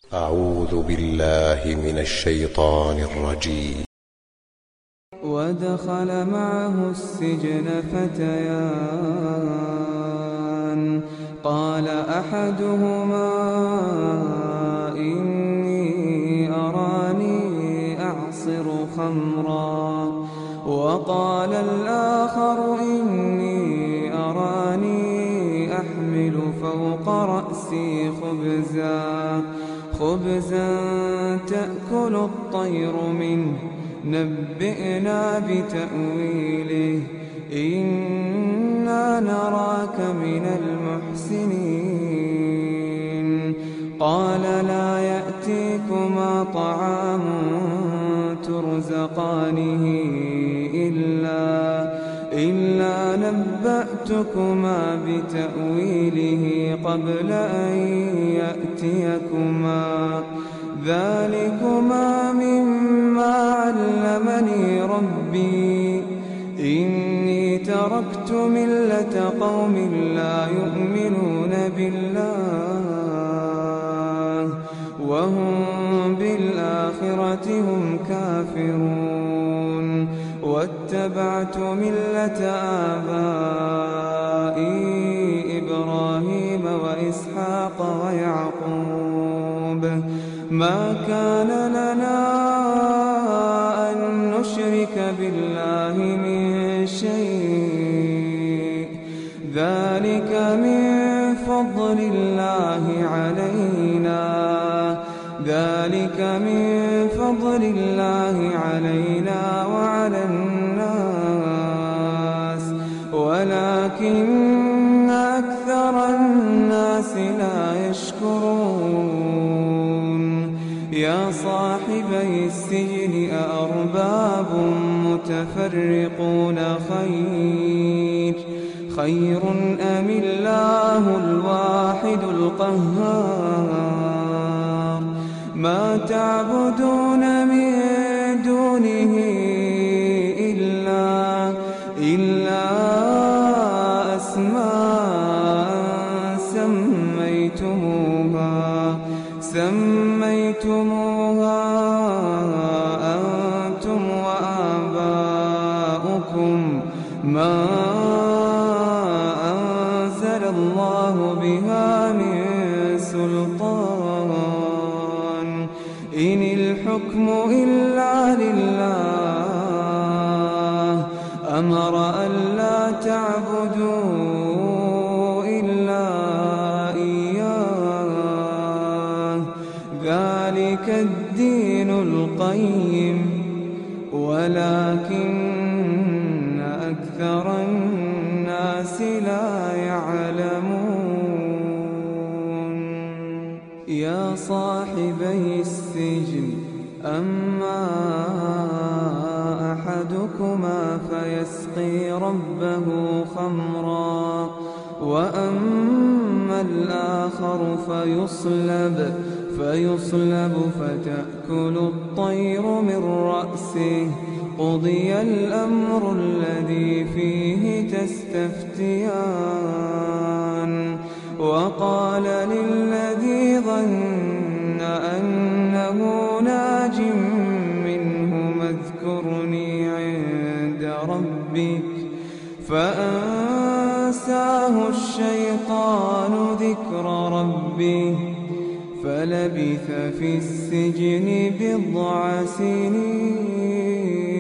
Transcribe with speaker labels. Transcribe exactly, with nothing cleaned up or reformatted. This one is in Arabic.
Speaker 1: أعوذ بالله من الشيطان الرجيم.
Speaker 2: ودخل معه السجن فتيان قال أحدهما إني أراني أعصر خمرا وقال الآخر إني أراني أحمل فوق رأسي خبزا خبزا تأكل الطير منه نبئنا بتأويله إنا نراك من المحسنين قال لا يأتيكما طعام ترزقانه إلا إلا نبأتكما بتأويله قبل أن يأتيكما ذلكما مما علمني ربي إني تركت ملة قوم لا يؤمنون بالله وهم بالآخرة هم كافرون واتبعت ملة آبائي إبراهيم وإسحاق ويعقوب ما كان لنا أن نشرك بالله من شيء ذلك من فضل الله علينا ذلك من فضل الله علينا وعلى الناس ولكن أكثر الناس لا يشكرون يا صاحبي السجن أأرباب متفرقون خير خير أم الله الواحد القهار ما تعبدون من دونه إلا إلا أسماء سميتموها سميتموها أنتم وآباؤكم ما أنزل الله بها من سلطان إن الحكم إلا لله أمر ألا تعبدوا إلا إياه ذلك الدين القيم ولكن أكثر الناس لا يعلمون يا صاحبي السجن أما أحدكما فيسقي ربه خمرا وأما الآخر فيصلب فيصلب فتأكل الطير من رأسه قضي الأمر الذي فيه تستفتيان وقال للذي ظن أنه ناج منه اذكرني عند ربك فأنساه الشيطان ذكر ربه فلبث في السجن بضع سنين